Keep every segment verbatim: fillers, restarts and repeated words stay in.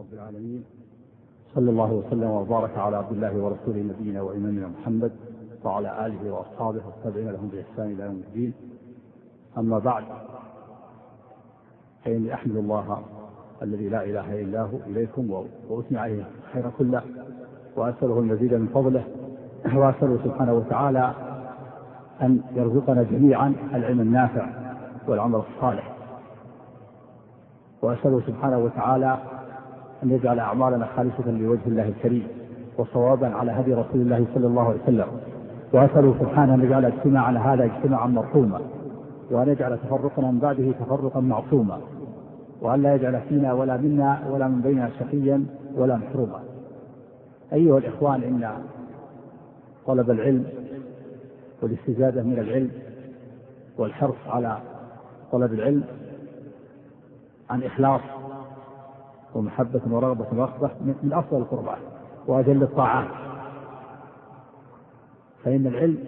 رب العالمين، صلى الله وسلم وبارك على عبد الله ورسوله نبينا وإمامنا محمد وعلى آله وأصحابه والتابعين لهم بإحسان إلى يوم الدين. أما بعد، فإني أحمد الله الذي لا إله إلا هو إليكم وأثني عليه خير كله، وأسأله المزيد من فضله، وأسأله سبحانه وتعالى أن يرزقنا جميعا العلم النافع والعمل الصالح، وأسأله سبحانه وتعالى أن يجعل أعمالنا خالصة لوجه الله الكريم وصوابا على هدي رسول الله صلى الله عليه وسلم، وأسأله سبحانه أن يجعل اجتماعنا هذا اجتماعا مرحوما، وأن يجعل تفرقنا من بعده تفرقا معصوما، وأن لا يجعل فينا ولا منا ولا من بيننا شقيا ولا محروما. أيها الإخوان، إن طلب العلم والاستزادة من العلم والحرص على طلب العلم عن إخلاص ومحبة ورغبة ورغبة من أفضل القربات وأجل الطاعات، فإن العلم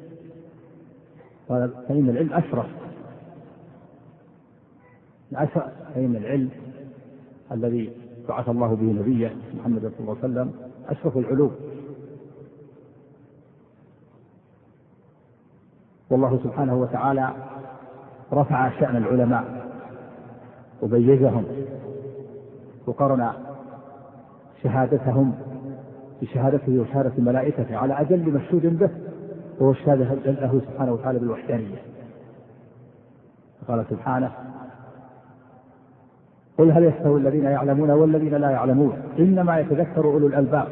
فإن العلم أشرف فإن العلم الذي بعث الله به نبيه محمد صلى الله عليه وسلم أشرف العلوم، والله سبحانه وتعالى رفع شأن العلماء وبيزهم وقرن شهادتهم بشهادته وشهادة ملائكته على أجل مشهود به، وهو الشهادة له سبحانه وتعالى بالوحدانية. قال سبحانه: قل هل يستوي الذين يعلمون والذين لا يعلمون إنما يتذكر أولو الألباب.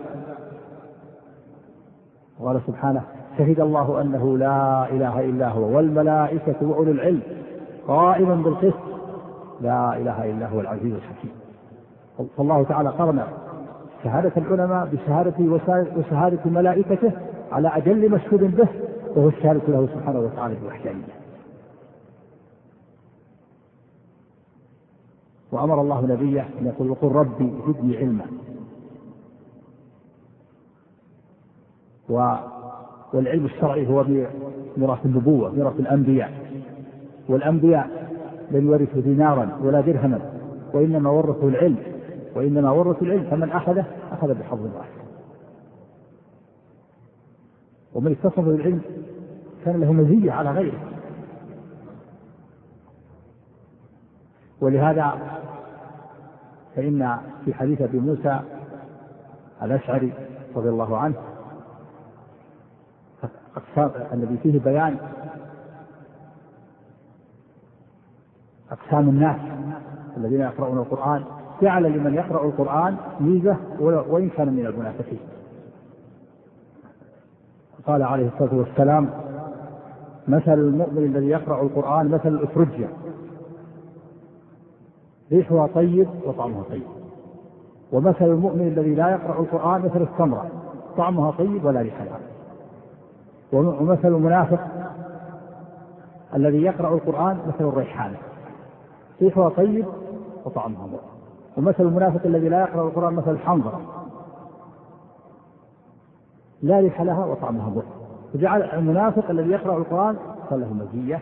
وقال سبحانه: شهد الله أنه لا إله إلا هو والملائكة وأولو العلم قائما بالقسط لا إله إلا هو العزيز الحكيم. فالله تعالى قرن شهادة العلماء بشهادته وشهادة ملائكته على أجل مشهود به، وهو الشهادة له سبحانه وتعالى بالوحدانية. وأمر الله نبيه أن يقول: وقل ربي زدني علما. والعلم الشرعي هو ميراث النبوة، ميراث الأنبياء، والأنبياء لم يورثوا دينارا ولا درهما، وإنما ورثوا العلم وإنما ورثوا العلم فمن أخذه أخذ بحظ وافر، ومن اتصف بالعلم كان له مزية على غيره. ولهذا فإن في حديث أبي موسى الأشعري رضي الله عنه الذي فيه بيان أقسام الناس الذين يقرؤون القرآن، جعل لمن يقرأ القرآن ميزة وإن كان من المنافقين. قال عليه الصلاة والسلام: مثل المؤمن الذي يقرأ القرآن مثل الأترجة ريحها طيب وطعمها طيب، ومثل المؤمن الذي لا يقرأ القرآن مثل التمرة طعمها طيب ولا ريح لها. ومثل المنافق الذي يقرأ القرآن مثل الريحانة ريحها طيب وطعمها مر. ومثل المنافق الذي لا يقرأ القرآن مثل الحنظلة لا ريح لها وطعمها مر. فجعل المنافق الذي يقرأ القرآن صار له مزية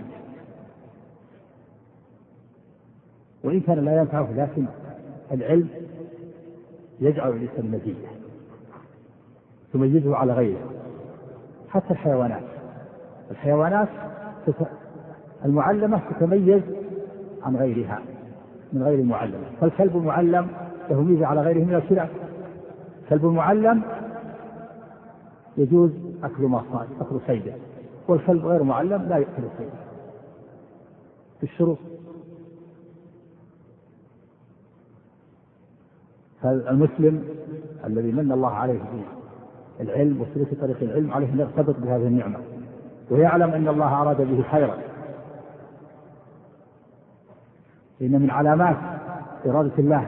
وإن كان لا ينفعه، لكن العلم يجعل الإنسان مزية تميزه على غيره. حتى الحيوانات الحيوانات المعلمة تتميز عن غيرها من غير المعلمة. فالكلب المعلم له ميزة على غيره من الكلاب. الكلب المعلم يجوز أكل ما صاد أكل صيده، والكلب غير معلم لا يأكل صيده في الشروط. فالمسلم الذي من الله عليه العلم وسلوك طريق العلم عليه أن يرتبط بهذه النعمة، ويعلم أن الله أراد به خيرا. إن من علامات إرادة الله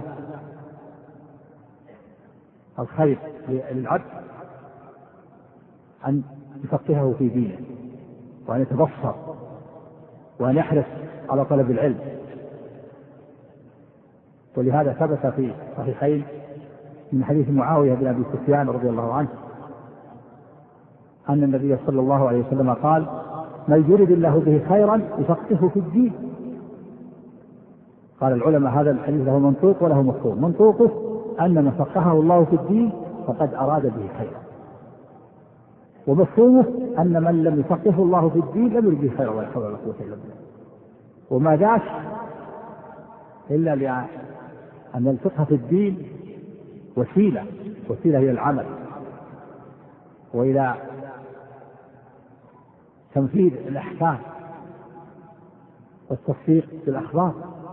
الخير للعبد أن يفقهه في دينه، وأن يتبصر، وأن يحرص على طلب العلم. ولهذا ثبت في صحيحين من حديث معاوية بن أبي سفيان رضي الله عنه أن النبي صلى الله عليه وسلم قال: من يرد الله به خيرا يفقهه في الدين. قال العلماء هذا الحديث له منطوق وله مفهوم. منطوقه أن من فقهه الله في الدين فقد أراد به خيرا، ومفهومه أن من لم يفقهه الله في الدين لم يرد به خيرا ولا حول ولا قوة إلا بالله. وما ذاك إلا لأن الفقه في الدين وسيلة وسيلة إلى العمل وإلى تنفيذ الأحكام والتصديق بالأخبار.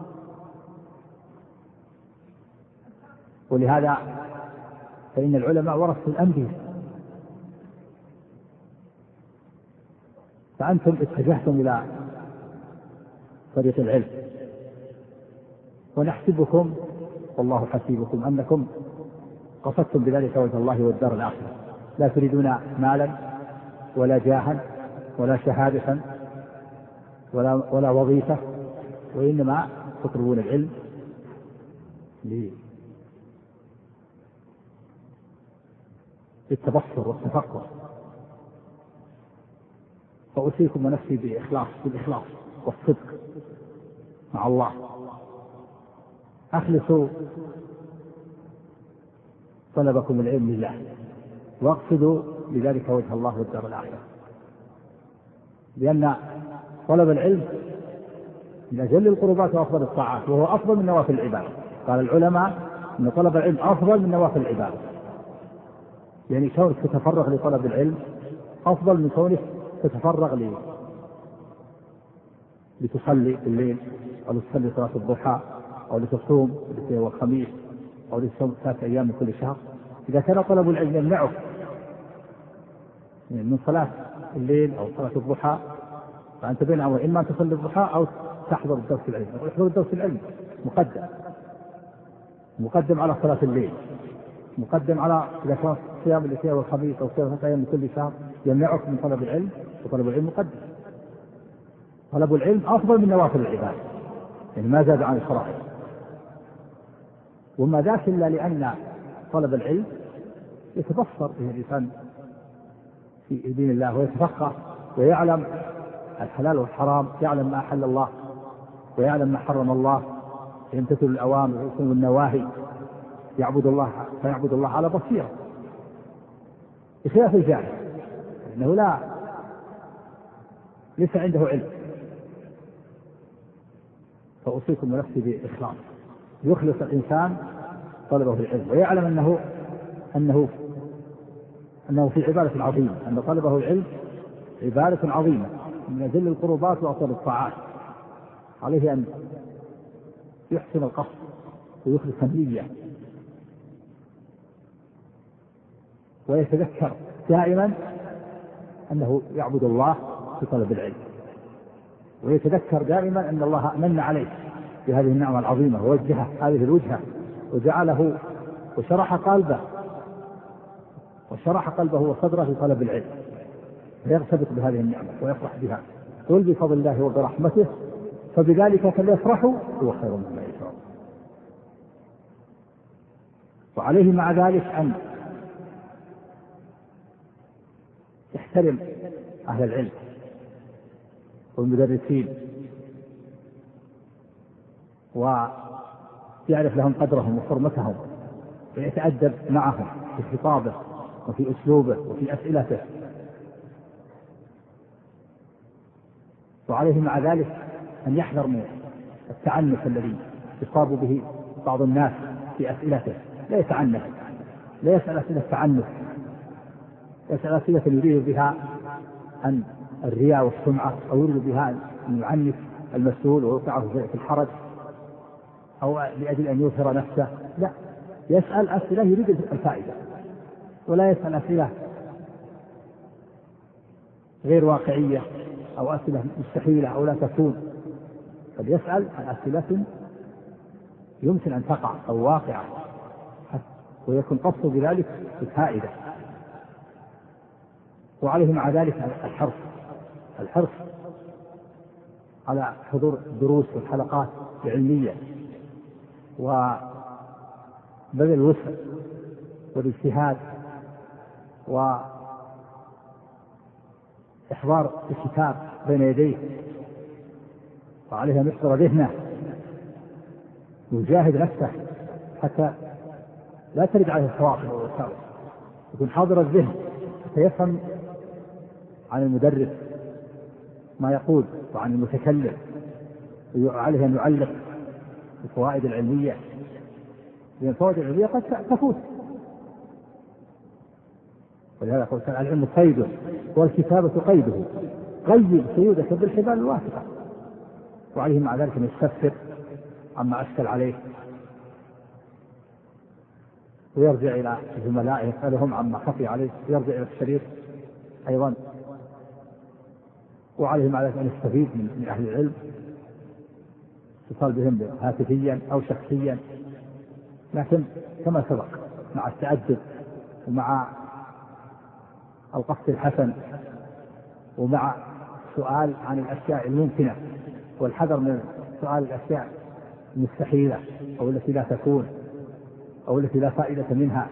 ولهذا فإن العلماء ورثوا الأنبياء، فأنتم اتجهتم إلى طريق العلم، ونحسبكم والله حسيبكم أنكم قصدتم بذلك وجه الله والدار الآخرة، لا تريدون مالا ولا جاها ولا شهادة ولا, ولا وظيفة، وإنما تطلبون العلم للتبصر والتفقه. فأوصيكم ونفسي بإخلاص بالإخلاص والصدق مع الله. أخلصوا طلبكم العلم لله، واقصدوا بذلك وجه الله والدار الآخرة، لأن طلب العلم من أجل القربات وأفضل الطاعات، وهو أفضل من نوافل العبادة. قال العلماء أن طلب العلم أفضل من نوافل العبادة، يعني كونك تتفرغ لطلب العلم أفضل من كونك تتفرغ لي لتصلي الليل أو لتصلي صلاة الضحى أو لتصوم الاثنين والخميس أو لتصوم ثلاثة أيام من كل شهر. إذا كان طلب العلم يمنعك من صلاة الليل أو صلاة الضحى فأنت بين أمرين، إما أن تصلي الضحى أو تحضر الدرس العلمي. ويحضر الدرس العلمي مقدم مقدم على صلاة الليل، مقدم على إذا كان صيام الاثنين والخميس أو صيام ثلاثة أيام من كل شهر يمنعك من طلب العلم، وطلب العلم مقدم. طلب العلم أفضل من نوافل العبادة، يعني ما زاد عن الفرائض. وما ذاك إلا لأن طلب العلم يتبصر به الإنسان في دين الله ويتفقه ويعلم الحلال والحرام، يعلم ما أحل الله ويعلم ما حرم الله، يمتثل الأوامر ويجتنب النواهي، يعبد الله فيعبد الله على بصيرة بخلاف الجاهل، إنه لا ليس عنده علم. فأوصيكم ونفسي بإخلاص، يخلص الإنسان طلبه العلم ويعلم أنه أنه أنه في عبادة عظيمة، أن طلبه العلم عبادة عظيمة من أجل القربات وأفضل الطاعات. عليه أن يحسن القصد ويخلص النية، ويتذكر دائما أنه يعبد الله في طلب العلم، ويتذكر دائما أن الله من عليه بهذه النعمة العظيمة ووجهه هذه الوجهة وجعله وشرح قلبه وشرح قلبه وصدره في طلب العلم، فيرتبط بهذه النعمة ويفرح بها. قل بفضل الله وبرحمته فبذلك فليفرحوا هو خير مما يجمعون. وعليه مع ذلك أن يحترم أهل العلم والمدرسين ويعرف لهم قدرهم وحرمتهم، ويتأدب معهم في خطابه وفي أسلوبه وفي أسئلته. وعليه مع ذلك أن يحذر من التعنف الذي يصاب به بعض الناس في أسئلته، لا يتعنف، لا يسأل أسئلة التعنف، يسأل أسئلة يريد بها أن الرياء والسمعة، أو يريد بها أن يعنف المسؤول ويوقعه في الحرج، أو لأجل أن يظهر نفسه. لا، يسأل أسئلة يريد الفائدة، ولا يسأل أسئلة غير واقعية أو أسئلة مستحيلة أو لا تكون، بل يسأل عن أسئلة يمكن أن تقع أو واقعة، ويكون قصده بذلك الفائدة. وعليه مع ذلك الحرص الحرص على حضور الدروس والحلقات العلمية، وبذل الوسع والاجتهاد وإحضار الكتاب بين يديه. وعليه أن يحضر ذهنه ويجاهد نفسه حتى لا ترد عليه الخواطر والوساوس، يكون حاضر الذهن فيفهم عن المدرس ما يقول وعن المتكلم، وعليه أن يعلق الفوائد العلمية، لأن الفوائد العلمية قد تفوت. ولهذا قلت العلم قيده والكتابة قيده، قيد قيودك بالحبال الواثقة. وعليه مع ذلك أن يستفسر عما أشكل عليه، ويرجع إلى زملائه يسألهم عما خفي عليه، ويرجع إلى الشريط أيضا. وعليه مع ذلك أن يستفيد من أهل العلم، يتصل بهم هاتفيا أو شخصيا، لكن كما سبق مع التأدب ومع القصد الحسن ومع السؤال عن الأشياء الممكنة، والحذر من سؤال الأشياء المستحيلة أو التي لا تكون أو التي لا فائدة منها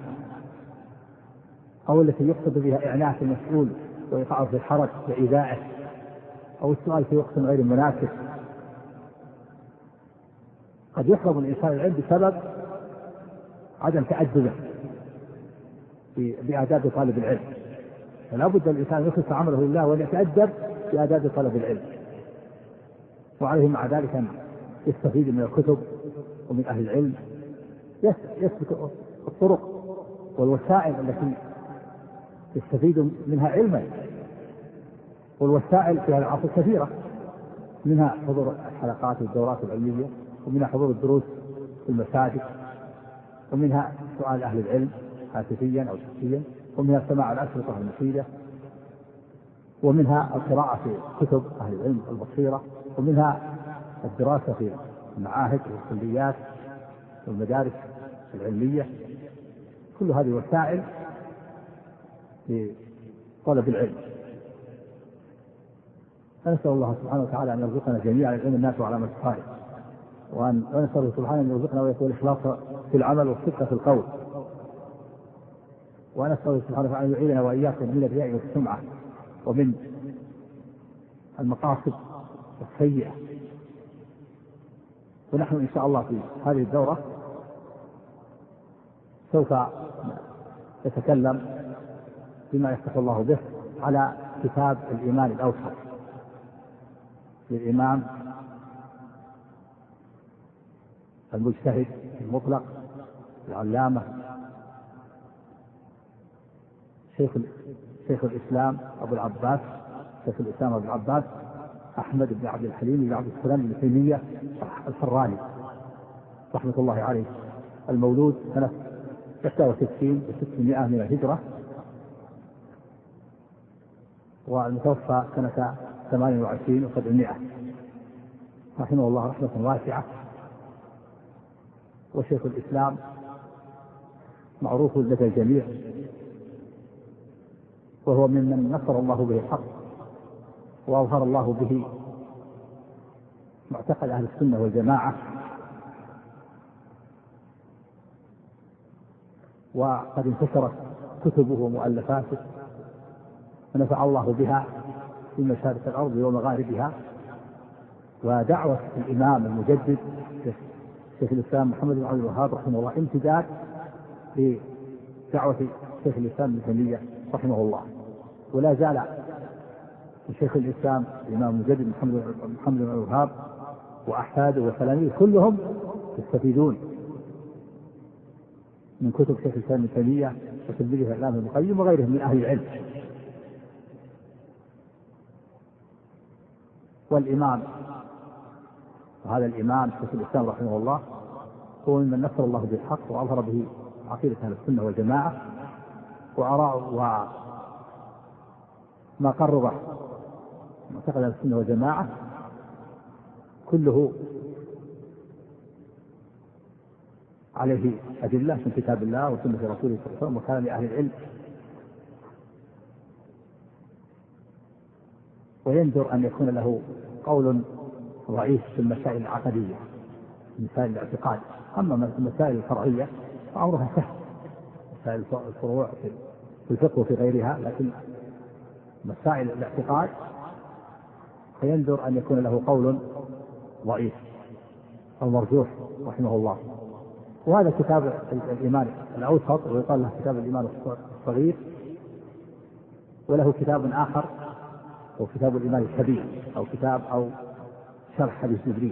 أو التي يقصد بها إعناف المسؤول وإيقاعه في الحرج وإيذائه، أو السؤال في وقت غير مناسب. قد يحرم الإنسان العلم بسبب عدم تأدبه بآداب طالب العلم، فلا بد الإنسان يخلص عمله لله وأن يتأدب بآداب طلب العلم. وعليه مع ذلك أن يستفيد من الكتب ومن أهل العلم، يسلك الطرق والوسائل التي يستفيد منها علما. والوسائل في هذا العصر كثيرة، منها حضور الحلقات والدورات العلمية، ومنها حضور الدروس في المساجد، ومنها سؤال أهل العلم هاتفيا أو شخصيا، ومنها سماع الأشرطة المفيدة، ومنها القراءة في كتب أهل العلم البصيرة، ومنها الدراسة في المعاهد والكليات والمدارس العلمية. كل هذه وسائل لطلب العلم. فنسأل الله سبحانه وتعالى أن يرزقنا جميعا العلم النافع على ما الصالح، وأن ونسأله سبحانه أن يرزقنا ويكون الإخلاص في العمل والصدق في القول، ونسأله سبحانه وتعالى أن يعيننا وإياكم من الرياء والسمعة ومن المقاصد السيئة. ونحن إن شاء الله في هذه الدورة سوف نتكلم بما يفتح الله به على كتاب الإيمان الأوسط للإمام المجتهد المطلق العلامة شيخ شيخ الإسلام أبو العباس شيخ الإسلام أبو العباس أحمد بن عبد الحليم بن عبد السلام بن تيمية الحراني رحمة الله عليه، المولود سنة إحدى وستين وستمائة من الهجرة، والمتوفى سنة ثمان وعشرين وسبعمائة، رحمه الله رحمة واسعة. وشيخ الإسلام معروف لدى الجميع، وهو ممن نصر الله به الحق وأظهر الله به معتقد أهل السنة والجماعة، وقد انتشرت كتبه ومؤلفاته ونفع الله بها في مشارق الأرض ومغاربها. ودعوة الإمام المجدد شيخ الإسلام محمد بن عبد الوهاب رحمه الله امتداد لدعوة شيخ الإسلام ابن تيمية رحمه الله، ولا زال شيخ الإسلام الإمام المجدد محمد بن عبد الوهاب وأحفاده وتلاميذه كلهم يستفيدون من كتب شيخ الإسلام ابن تيمية وتلميذه الإمام ابن القيم وغيرهم من أهل العلم. والإمام وهذا الإمام شيخ الإسلام رحمه الله هو ممن نصر الله بالحق وأظهر به عقيدة أهل السنة والجماعة، وأراء وما قرر معتقد أهل السنة والجماعة كله عليه أدلة من كتاب الله وسنة رسوله صلى الله عليه وسلم وكلام أهل العلم. ويندر أن يكون له قول ضعيف في المسائل العقدية مسائل الاعتقاد. أما المسائل الفرعية فأمرها سهل، مسائل الفروع في الفقه وفي غيرها، لكن مسائل الاعتقاد فيندر أن يكون له قول ضعيف أو مرجوح رحمه الله. وهذا كتاب الإيمان الأوسط، ويقال له كتاب الإيمان الصغير، وله كتاب آخر هو كتاب الإيمان الكبير، أو كتاب أو شرح حديث جبريل.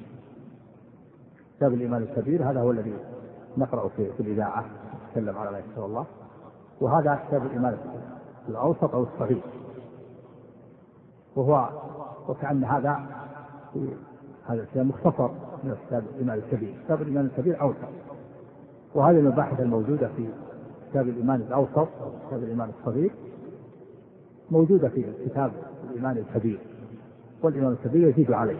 كتاب الإيمان الكبير هذا هو الذي نقرأه في, في الإذاعة، نتكلم على ما يسر الله. وهذا كتاب الإيمان الأوسط أو الصغير، وهو وكأن هذا هذا الكتاب مختصر من كتاب الإيمان الكبير. كتاب الإيمان الكبير أوسط، وهذه المباحث الموجودة في كتاب الإيمان الأوسط أو كتاب الإيمان الصغير موجودة في كتاب الإيمان الكبير، والإيمان الكبير يزيد عليه.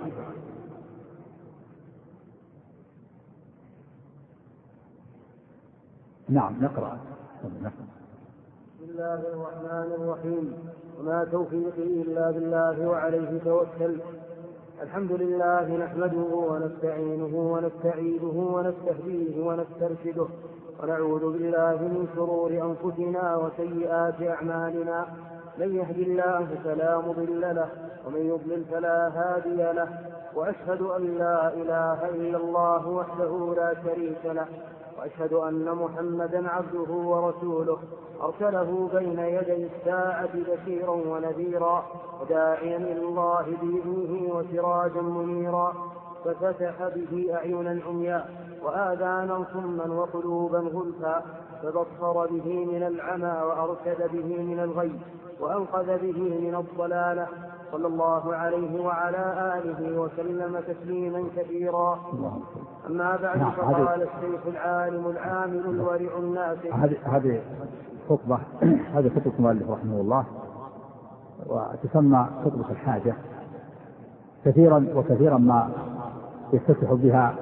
نعم نقرأ. بسم الله الرحمن الرحيم. وما توفيقي إلا بالله وعليه توكلت. الحمد لله نحمده ونستعينه ونستعيده ونستهديه ونسترشده، ونعوذ بالله من شرور أنفسنا وسيئات أعمالنا. من يهد الله فلا مضل له، ومن يضلل فلا هادي له. وأشهد أن لا إله إلا الله وحده لا شريك له، وأشهد أن محمدا عبده ورسوله أرسله بين يدي الساعة بشيرا ونذيرا، وداعيا إلى الله بإذنه وسراجا منيرا، ففتح به أعينا عمياء وآذانا صما وقلوبا غلفا، فبصر به من العمى وأرشد به من الغي، وأنقذ به من الضلالة. صلى الله عليه وعلى آله وسلم تسليما كثيرا. أما بعد، فقال الشيخ العالم العامل الورع النافع. هذه خطبة هذه خطبة المؤلف رحمه الله، وتسمى خطبة الحاجة. كثيرا وكثيرا ما يفتتح بها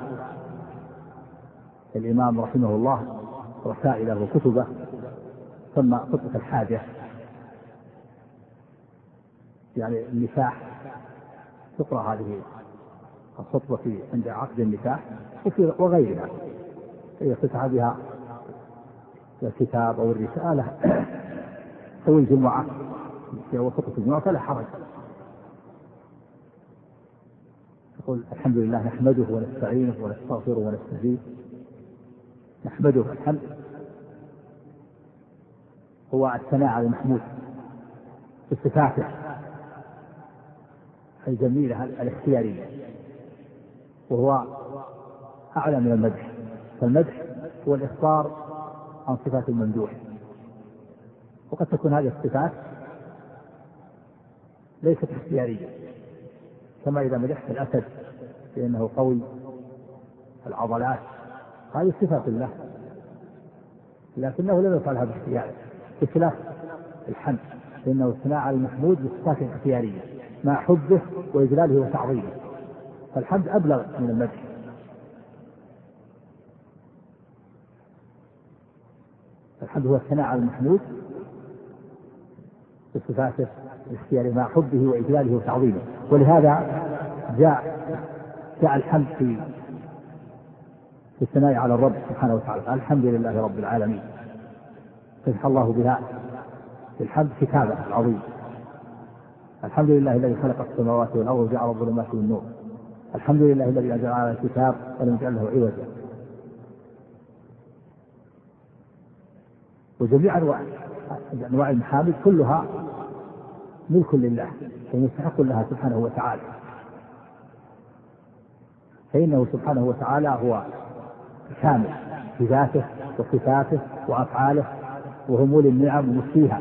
الإمام رحمه الله رسائله وكتبه، تسمى خطبة الحاجة، يعني النكاح. تقرأ هذه الخطبة في عند عقد النكاح وفي وغيرها، يفتح بها الكتاب أو الرسالة أو الجمعة أو خطبة الجمعة، فلا حرج. يقول الحمد لله نحمده ونستعينه ونستغفره ونستهديه. نحمده، الحمد هو الثناء على المحمود بصفاته الجميلة الاختيارية، وهو أعلى من المدح. فالمدح هو الإخبار عن صفات الممدوح، وقد تكون هذه الصفات ليست اختيارية، كما إذا مدحت الأسد لأنه قوي العضلات، هذه صفات الله، لكنه لم يفعلها باختياره، بخلاف الحمد لأنه الثناء على المحمود بصفات اختيارية مع حبه وإجلاله وتعظيمه، فالحمد أبلغ من المدح. الحمد هو الثناء على المحمود بصفاته الاختيارية مع حبه وإجلاله وتعظيمه، ولهذا جاء جاء الحمد في في الثناء على الرب سبحانه وتعالى. الحمد لله رب العالمين، فتح الله بها في الحمد كتابه العظيم. الحمد لله الذي خلق السماوات والأرض وجعل الظلمات والنور. الحمد لله الذي أنزل على الكتاب ولم يجعل له عوجا. وجميع أنواع المحامد كلها ملك لله ومستحق لها سبحانه وتعالى، فإنه سبحانه وتعالى هو كامل في ذاته وصفاته وأفعاله وهمول النعم ومسيها،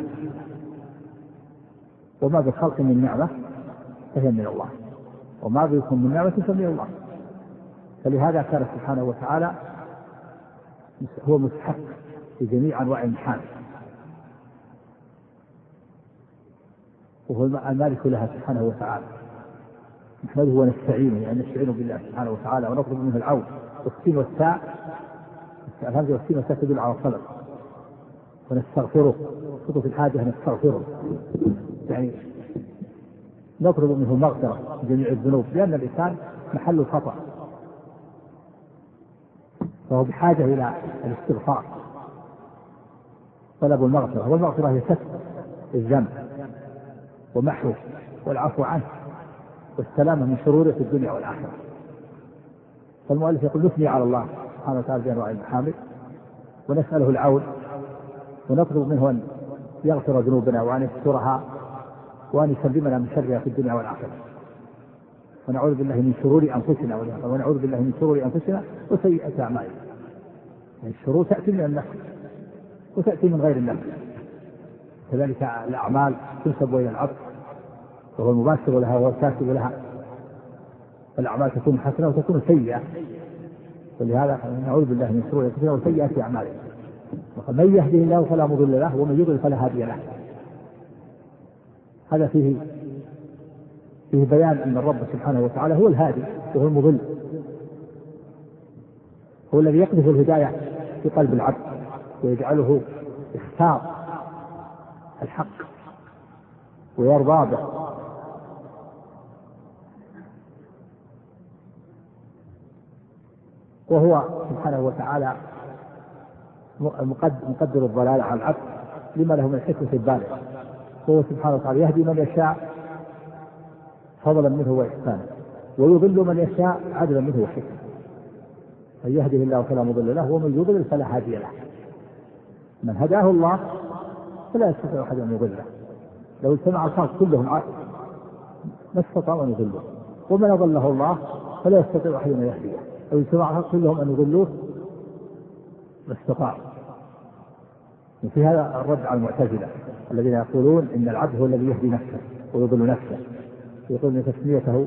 وما بالخلق من نعمة فهي من الله، وما بكم من نعمة فمن الله. فلهذا كان سبحانه وتعالى هو مستحق في جميع أنواع المحامد، وهو المالك لها سبحانه وتعالى. نحمده ونستعينه، يعني نستعين بالله سبحانه وتعالى ونطلب منه العون. والسين والساء الهمزة والسين والساء تدل على الطلب. ونستغفره، خطوة الحاجة نستغفره، يعني نطلب منه المغفرة في جميع الذنوب، لأن الإنسان محل الخطأ، فهو بحاجة إلى الاستغفار، طلب المغفرة. والمغفرة هي ستر الذنب ومحوه والعفو عنه والسلامة من شروره في الدنيا والآخرة. فالمؤلف يقول نثني على الله سبحانه وتعالى بأنواع المحامد ونسأله العون ونطلب منه أن يغفر ذنوبنا وأن يسترها وأن يسلمنا من شرها في الدنيا والآخرة، ونعوذ بالله من شرور أنفسنا ونعوذ بالله من شرور أنفسنا وسيئة أعمالنا. يعني الشرور تأتي من النفس وتأتي من غير النفس، كذلك الأعمال تنسب إلى العبد وهو المباشر لها وهو الكاتب لها، الأعمال تكون حسنة وتكون سيئة، ولهذا نعوذ بالله من شرور أنفسنا وسيئات أعمالنا. من يهده الله فلا مضل له ومن يضلل فلا هادي له. هذا فيه فيه بيان أن الرب سبحانه وتعالى هو الهادي وهو المضل، هو الذي يقذف الهداية في قلب العبد ويجعله يختار الحق ويرضى به. وهو سبحانه وتعالى مقدر الضلال على العبد لما له من الحكمة البالغة، وهو سبحانه وتعالى يهدي من يشاء فضلا منه وإحسانا ويضل من يشاء عدلا منه وحكمة. من يهده الله فلا مضل له ومن يضلل فلا هادي له. من هداه الله فلا يستطيع أحد أن يضله، لو اجتمع الخلق كلهم ما استطاعوا أن يضلوه، ومن أضله الله فلا يستطيع أحد أن يهديه، لو اجتمع الخلق كلهم أن يضلوه ما استطاعوا. وفي هذا الرد على المعتزلة الذين يقولون إن العبد هو الذي يهدي نفسه ويضل نفسه، يقول إن تسميته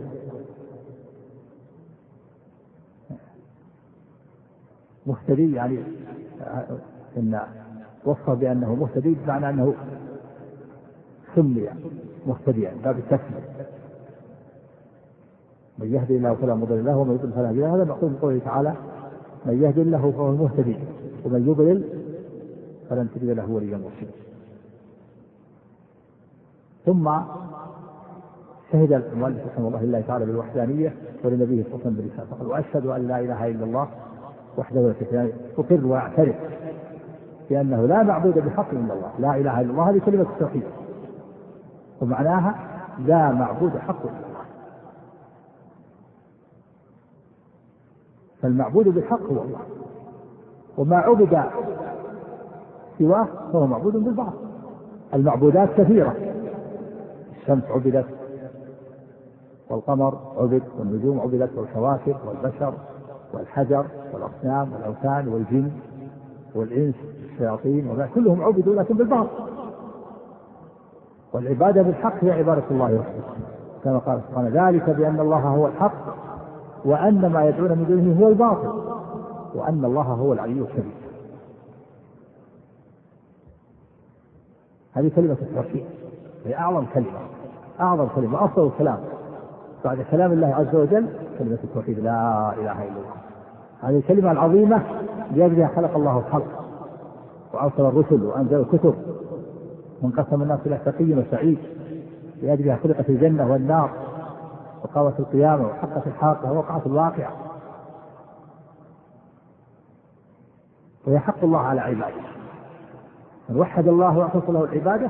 مهتدي يعني إن وصف بأنه مهتدي بمعنى أنه سمي مهتديا باب التسمية. من يهدي الله فلا مضل له ومن يضلل فلا هادي له. هذا مقصود من قوله تعالى من يهدي الله فهو المهتدي ومن يضلل فلن تجد له وليا مرشدا. ثم شهد المؤلف رحمه الله لله تعالى بالوحدانية ولنبيه صلى الله عليه وسلم بالرسالة، فقال وأشهد أن لا إله إلا الله وحده لا شريك له، أقر وأعترف بأنه لا معبود بحق إلا الله. لا إله إلا الله هذه كلمة التوحيد ومعناها لا معبود حق إلا الله، فالمعبود بالحق هو الله، وما عبد سواه فهو معبود بالباطل. المعبودات كثيرة، الشمس عبدت والقمر عبد والنجوم عبدت والكواكب والبشر والحجر والأصنام والأوثان والجن والإنس والشياطين وما كلهم عبدوا لكن بالباطل. والعبادة بالحق هي عبادة الله وحده، كما قال سبحانه ذلك بأن الله هو الحق وأن ما يدعون من دونه هو الباطل وأن الله هو العلي الكبير. هذه كلمة التوحيد، هي أعظم كلمة، أعظم كلمة، أفضل الكلام بعد كلام الله عز وجل كلمة التوحيد لا إله إلا الله. هذه الكلمة العظيمة لأجلها خلق الله الخلق وأرسل الرسل وأنزل الكتب وانقسم الناس إلى شقي وسعيد، لأجلها خلقت الجنة والنار وقامت القيامة وحقت الحاقة ووقعت الواقعة. وهي حق الله على عباده، من وحد الله وأخلص له العبادة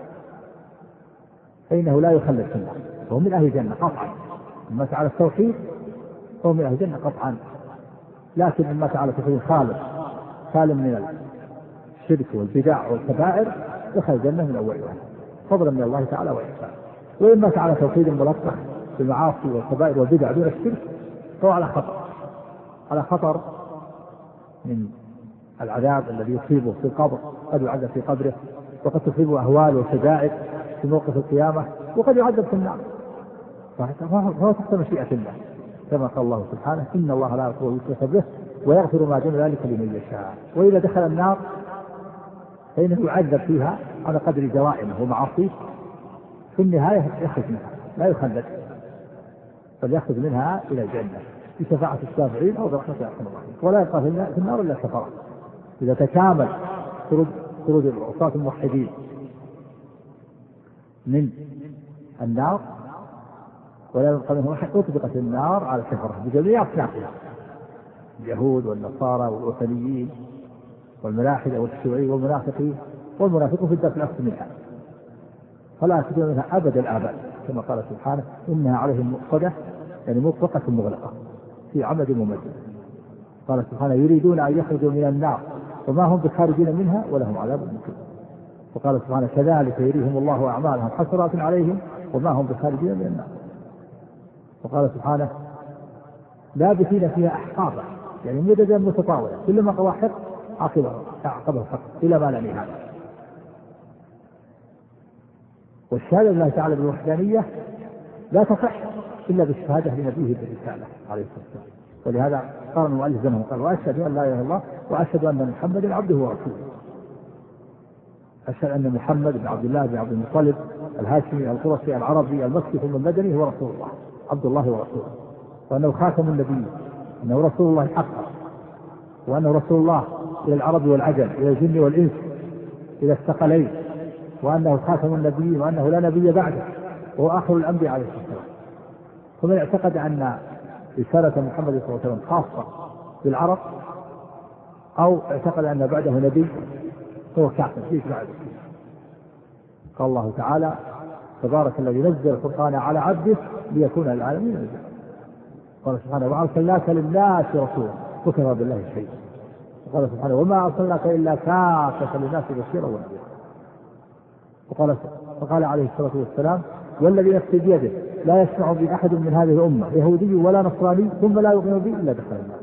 فإنه لا يخلد في النار وهو من أهل الجنة قطعا. من مات على التوحيد هو من أهل الجنة قطعا، لكن من مات على التوحيد خالد سالم من الشرك والبدع والكبائر دخل الجنة من أولها فضلا من الله تعالى وإحسانه. وإن مات على توحيد ملطخ بالمعاصي والكبائر والبدع دون الشرك فهو على خطر، على خطر من العذاب الذي يصيبه في القبر، قد يعذب في قبره وقد تصيبه أهوال وشدائد في موقف القيامة وقد يعذب في النار، فهو تحت مشيئة الله كما قال الله سبحانه إن الله لا يغفر أن يشرك به ويغفر ما دون ذلك لمن يشاء. وإذا دخل النار فإنه يعذب فيها على قدر جرائمه ومعاصيه، في النهاية يخرج منها لا يخلد بل يخرج منها إلى الجنة بشفاعة الشافعين أو برحمة الرحمن الرحيم، ولا يبقى في النار إلا كفارة إذا تكامل خروج العصاة الموحدين من النار. ولا يبقى منهم أحد. أطبقت النار على الكفرة بجميع أصنافها، اليهود والنصارى والوثنيين والملاحدة والشيوعيين والمنافقين، والمنافقون في الدرك الأسفل منها فلا يستطيعون منها أبد الآباد كما قال سبحانه إنها عليهم مؤصدة يعني مطلقة مغلقة في عمد ممدد. قال سبحانه يريدون أن يخرجوا من النار وما هم بخارجين منها ولهم عذاب مقيم. وقال سبحانه كذلك يريهم الله أعمالهم حسرات عليهم وما هم بخارجين من النار. وقال سبحانه لابثين فيها أحقابا يعني مددا متطاولة كلما قضى حق عقبه عقبه حق إلى ما لا نهاية. والشهادة لله تعالى بالوحدانية لا تصح إلا بالشهادة لنبيه بالرسالة عليه الصلاة والسلام. ولهذا قال المؤلف بينهم قال وأشهد أن لا إله إلا الله وأشهد أن محمدا عبده ورسوله. أشهد أن محمد بن عبد الله بن عبد المطلب الهاشمي القرشي العربي المكي ثم المدني هو رسول الله عبد الله ورسوله، وأنه خاتم النبي، أنه رسول الله حقا، وأنه رسول الله إلى العرب والعجم إلى الجن والإنس إلى الثقلين، وأنه خاتم النبي وأنه لا نبي بعده وهو آخر الأنبياء عليه الصلاة والسلام. فمن اعتقد أن رسالة محمد صلى الله عليه وسلم خاصة بالعرب أو اعتقد أن بعده نبي هو كافر ليش بعده. قال الله تعالى تبارك الذي نزل القرآن على عبده ليكون للعالمين نذيرا. قال سبحانه وأرسلناك للناس رسولا وكفى بالله شهيدا. وقال سبحانه وما أرسلناك إلا كافة للناس بشيرا ونذيرا. وقال فقال عليه الصلاة والسلام والذي نفسي بيده لا يسمع بي أحد من هذه الأمة يهودي ولا نصراني ثم لا يؤمن بي إلا دخل النار.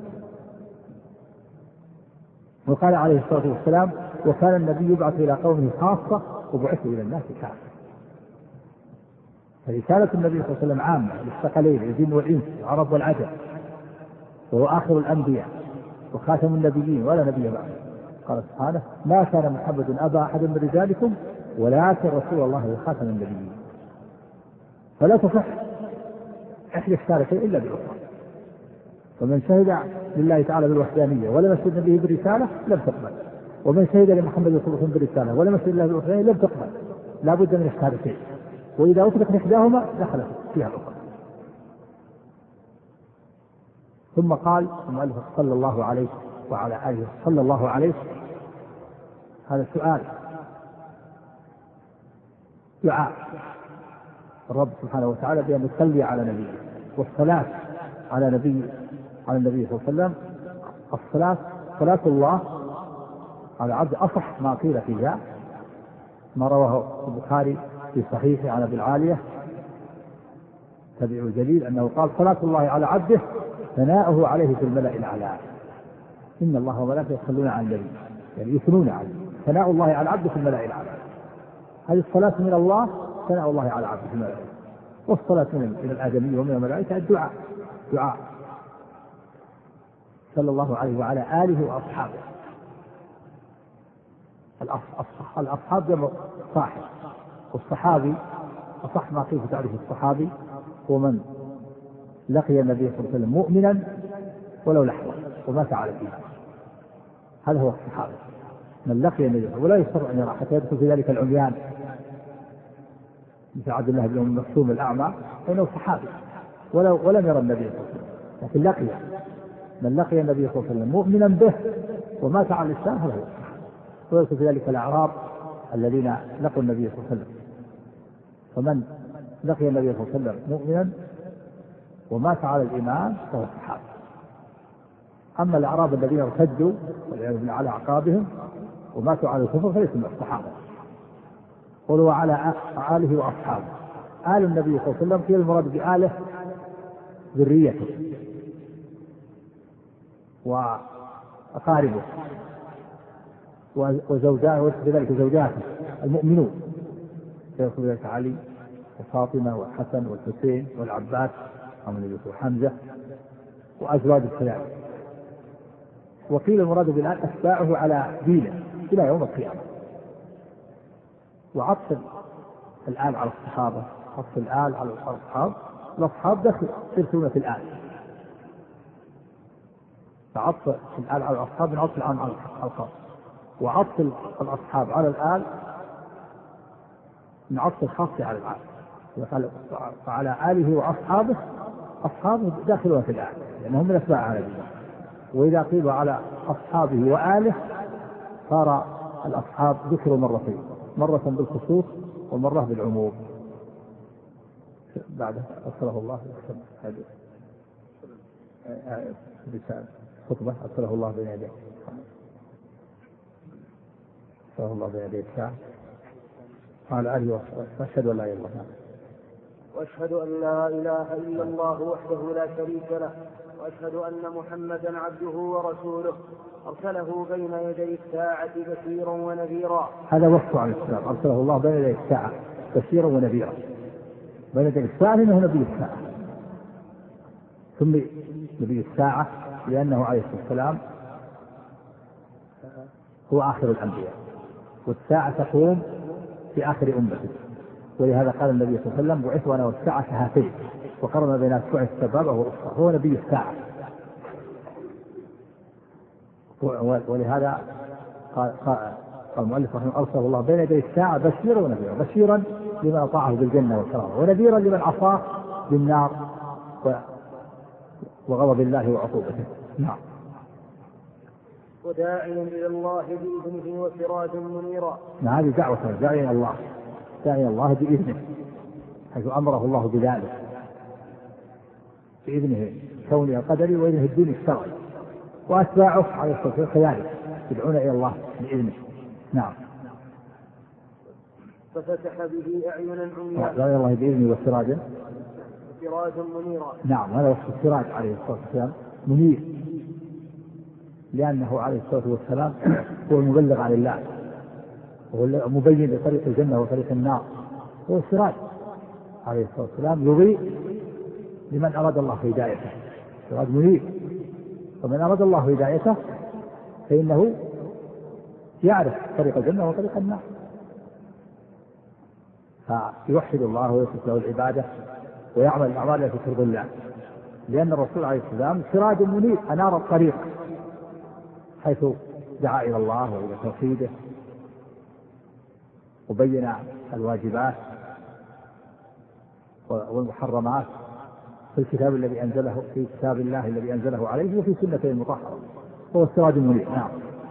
وقال عليه الصلاة والسلام وكان النبي يبعث إلى قومه خاصة وبعث إلى الناس كافة. فرسالة النبي صلى الله عليه وسلم عامة للثقلين الجن والإنس العرب والعجم، وهو آخر الأنبياء وخاتم النبيين ولا نبي بعده. قال سبحانه ما كان محمد أبا أحد من رجالكم ولكن رسول الله وخاتم النبيين. فلا تصح إحدى الشهادتين إلا بالأخرى. فمن شهد لله تعالى بالوحدانية ولم يشهد به بالرسالة لم تقبل، ومن شهد لمحمد صلى الله عليه وسلم بالرسالة ولم يشهد الله بالوحدانية لم تقبل. لا بد من الشهادتين، وإذا أطلق إحداهما دخلت فيها الأخرى. ثم قال المؤلف صلى الله عليه وعلى آله صلى الله عليه. هذا سؤال دعاء الرب سبحانه وتعالى بأن يصلي على نبيه، والصلاة على نبي على النبي صلى الله عليه وسلم. الصلاة صلاة الله على عبد أصح ما قيل فيها ما رواه البخاري في صحيحه عن أبي العالية تبع الجليل أنه قال صلاة الله على عبده ثناؤه عليه في الملأ الأعلى. إن الله وملائكته يصلون على النبي يعني يثنون عليه. ثناء الله على عبده في الملأ الأعلى، هذه الصلاة من الله ثناء الله على عبده في الملأ الأعلى. والصلاة من الآدمي ومن الملائكة الدعاء دعاء صلى الله عليه وعلى آله وأصحابه. الأصحاب جمع صاحب، والصحابي أصح ما قيل في تعريف الصحابي هو من لقي النبي صلى الله عليه وسلم مؤمنا ولو لحظة ومات على فيه، هذا هو الصحابي من لقي النبي، ولا يستطيع أن يرى حتى يدخل في ذلك العميان مثل عبد الله بن أم مكتوم الأعمى فإنه صحابي ولو ولم يرى النبي صلى الله عليه وسلم، لكن لقي من لقي النبي صلى الله عليه وسلم مؤمنا به ومات على الإسلام هذا هو. ويدخل في ذلك الأعراب الذين لقوا النبي صلى الله عليه وسلم. فمن لقي النبي صلى الله عليه وسلم مؤمنا ومات على الإيمان فهو الصحابة. أما الأعراب الذين ارتدوا والعياذ بالله على أعقابهم وماتوا على الكفر فليسوا من الصحابة. قولوا على آله وأصحابه. آل النبي صلى الله عليه وسلم قيل المراد بآله ذريته وأقاربه وزوجاته وكذلك زوجاته المؤمنون، يدخل ذلك علي وفاطمة والحسن والحسين والعباس وحمزة وأزواج الثلاث. وقيل المراد بالآل أتباعه على دينه إلى يوم القيامة. وعطف الآل على الصحابة، عطف الآل على الأصحاب، الأصحاب دخل يدخلون في الآل، فعطف الآل على الأصحاب من عطف العام على الخاص، وعطف الأصحاب على الآل من عطف الخاص على العام. فعلى آله وأصحابه أصحابه داخلون في الآل لأنهم من أتباع على دينه. وإذا قيل على أصحابه وآله صار الأصحاب ذكروا مرتين، مرة بالخصوص ومرة بالعموم. بعد أصله الله هذه رسالة خطبة أرسله الله بين يديه أرسله الله بين يديه الساعة قال علي وأشهد أن لا إله إلا الله. وأشهد أن لا إله إلا الله وحده لا شريك له وأشهد أن محمدا عبده ورسوله أرسله بين يدي الساعة بشيرا ونذيرا. هذا وصف عليه السلام، أرسله الله بين يدي الساعة بشيرا ونذيرا. بين يدي الساعة لأنه نبي الساعة، ثم نبي الساعة لأنه عليه الصلاة والسلام هو آخر الأنبياء، والساعة تقوم في آخر أمته، ولهذا قال النبي صلى الله عليه وسلم بعثت وأنا والساعة هاتين، وقرن بين الساعة السبابة والأخرى، هو نبي الساعة. ولهذا قال قال المؤلف رحمه الله أرسله الله بين يدي الساعة بشيرا ونذيرا، بشيرا لمن أطاعه بالجنة والكرامة، ونذيرا لمن عصاه بالنار وغضب الله وعقوبته. نعم. وداعيا إلى الله بإذنه وسراجا منيرا. نعم، هذه دعوة داعيا إلى الله، داعيا الله بإذنه، حيث أمره الله بذلك، بإذنه كونه القدري وإذنه الدين الشرعي، وأتباعه عليه الصلاة والسلام كذلك يدعون إلى الله بإذنه. نعم. ففتح به أعينا عمياء. داعيا الله بإذنه وسراجا سراجا منيرا. نعم، هذا وصف السراج عليه الصلاة والسلام، منير، لأنه عليه الصلاة والسلام هو المبلغ عن الله، هو المبين لطريق الجنة وطريق النار، هو السراج عليه الصلاة والسلام، يضيء لمن أراد الله هدايته، سراج منير، ومن أراد الله هدايته فإنه يعرف طريق الجنة وطريق النار، فيوحد الله ويثبت له العبادة ويعمل الأعمال التي ترضي الله، لأن الرسول عليه السلام سراج منير أنار الطريق، حيث دعا إلى الله وإلى توحيده وبين الواجبات والمحرمات في الكتاب الذي أنزله في كتاب الله الذي أنزله عليه وفي سنته المطهرة، هو السراج المنير. نعم.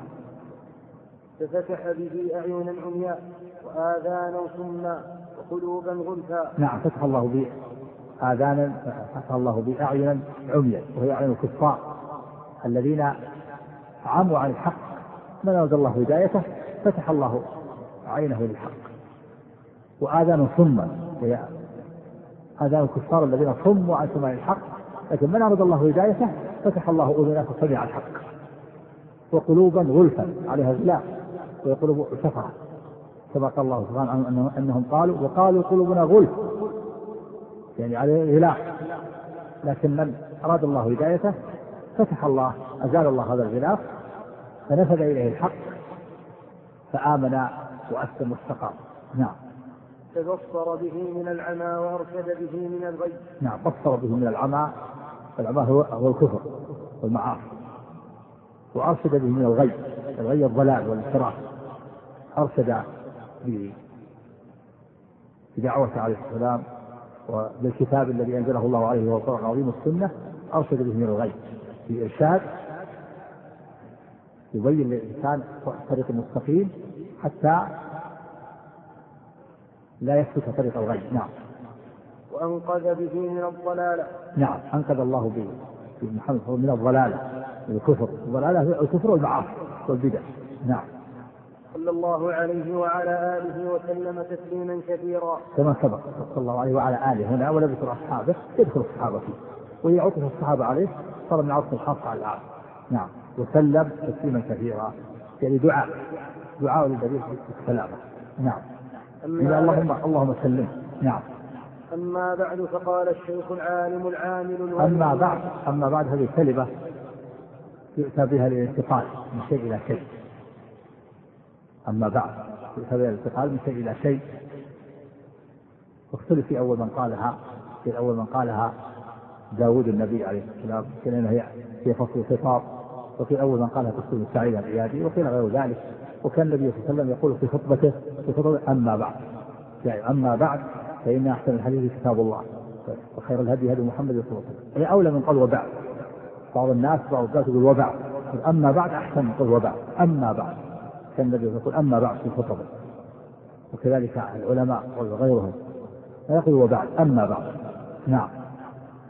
ففتح به أعينا عمياء وآذانا صما وقلوبا غلفا. نعم، فتح الله به آذانا، فتح الله به أعينا عمياء، وهي أعين الكفار الذين عموا عن الحق، من أراد الله هدايته فتح الله عينه للحق، وآذان صما، وهي آذان الكفار الذين صموا عن سماع الحق، لكن من أراد الله هدايته فتح الله أذنه فسمع الحق. وقلوبا غلفا عليها غلاف، وقلوب سفرة، كما قال الله سبحانه أنهم قالوا وقالوا قلوبنا غلف، يعني عليه غلاف، لكن من أراد الله هدايته فتح الله، أزال الله هذا الغلاف فنفذ إليه الحق فآمن وأسلم واستقام. نعم. تبصر به من العمى وأرشد به من الغي. نعم، بصر به من العمى، العمى هو, هو الكفر والمعاصي، وأرشد به من الغي، الغي الضلال والانحراف، أرشد بدعوته عليه السلام وبالكتاب الذي أنزله الله عليه وهو القرآن العظيم السنة، أرشد به من الغي في إرشاد يبين للإنسان الطريق المستقيم حتى لا يسلك طريق الغي. نعم. وأنقذ به من الضلالة. نعم، أنقذ الله به محمد من الضلالة، من الكفر، الضلالة الكفر والمعاصي والبدع. نعم. صلى الله عليه وعلى آله وسلم تسليما كثيرا، كما سبق صلى الله عليه وعلى آله، هنا ولا ذكر أصحابه، يدخل الصحابة فيه، ويعطف الصحابة عليه صار من عطف الخاص على العام. نعم. وسلم تسليما كثيرا، يعني دعاء دعاء للنبي السلامة. نعم. اللهم اللهم سلم. نعم. أما بعد، فقال الشيخ العالم العامل أما بعد أما بعد هذه كلمة يؤتى بها للانتقال من شيء إلى شيء. أما بعد يؤتى بها للانتقال من شيء إلى شيء، واختلف في أول من قالها في أول من قالها داود النبي عليه السلام، كأنها هي هي فصل الخطاب، وفي أول من قالها تسليم سعيد العيادي، وقيل غير ذلك. وكان النبي صلى الله عليه وسلم يقول في خطبته في خطبته أما بعد، يعني أما بعد فإن أحسن الحديث كتاب الله وخير الهدي هدي محمد صلى الله عليه وسلم، هي أولى من قول وبعد. بعض الناس بعض الناس يقول وبعد، أما بعد أحسن من قول وبعد. أما بعد كان النبي يقول أما بعد في خطبه، وكذلك العلماء وغيرهم يقول وبعد أما بعد. نعم.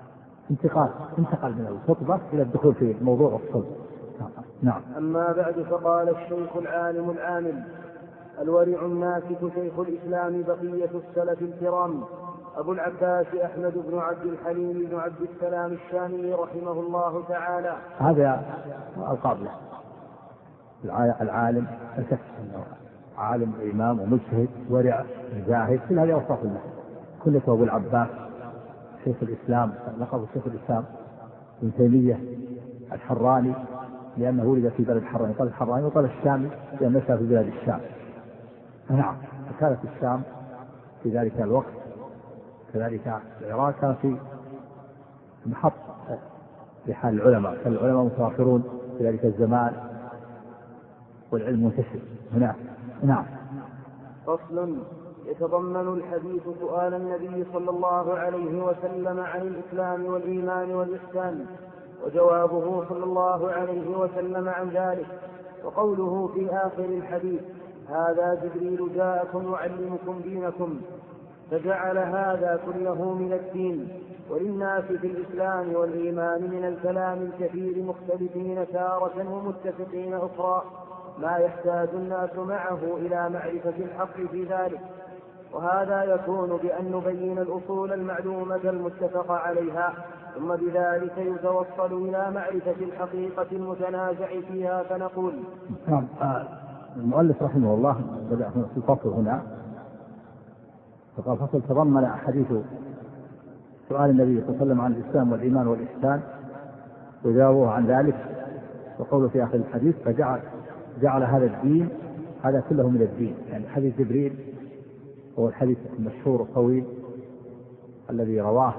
انتقال انتقل من الخطبة إلى الدخول في موضوع الصلب. نعم. أما بعد، فقال الشيخ العالم العامل الورع الناسك شيخ الإسلام بقية السلف الكرام أبو العباس أحمد بن عبد الحليم بن عبد السلام الشامي رحمه الله تعالى. هذا ألقاب له، العالم الكف، عالم وإمام ومجتهد ورع زاهد، كل هذه أوصاف له. كله أبو العباس شيخ الإسلام، لقب شيخ الإسلام ابن تيمية الحراني لأنه ولد في بلد الحراني، قال الحراني، وقال الشامي لأنه نشأ في بلاد الشام. نعم. وكانت الشام في ذلك الوقت كذلك العراق كان في محط لحال العلماء، كان العلماء متوافرون في ذلك الزمان والعلم منتشر هناك. نعم. فصل. يتضمن الحديث سؤال النبي صلى الله عليه وسلم عن الإسلام والإيمان والإحسان، وجوابه صلى الله عليه وسلم عن ذلك، وقوله في آخر الحديث: هذا جبريل جاءكم يعلمكم دينكم، فجعل هذا كله من الدين. وللناس في الإسلام والإيمان من الكلام الكثير مختلفين تارة ومتفقين أخرى ما يحتاج الناس معه إلى معرفة الحق في ذلك، وهذا يكون بأن نبين الأصول المعلومة المتفق عليها، ثم بذلك يتوصل إلى معرفة الحقيقة المتنازع فيها. فنقول نعم. المؤلف رحمه الله بدأ في الفصل هنا، فقال: فصل تضمن حديث سؤال النبي صلى الله عليه وسلم عن الإسلام والإيمان والإحسان وجاوبه عن ذلك، وقوله في آخر الحديث: فجعل جعل هذا الدين هذا كله من الدين. يعني حديث جبريل هو الحديث المشهور الطويل الذي رواه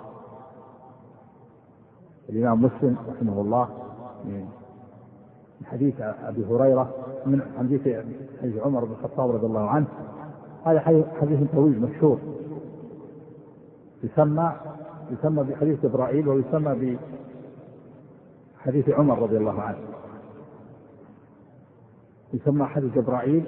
الإمام مسلم رحمه الله من حديث أبي هريرة، من حديث حديث عمر بن الخطاب رضي الله عنه. هذا حديث طويل مشهور يسمى يسمى بحديث جبرائيل، ويسمى بحديث عمر رضي الله عنه. يسمى حديث جبرائيل.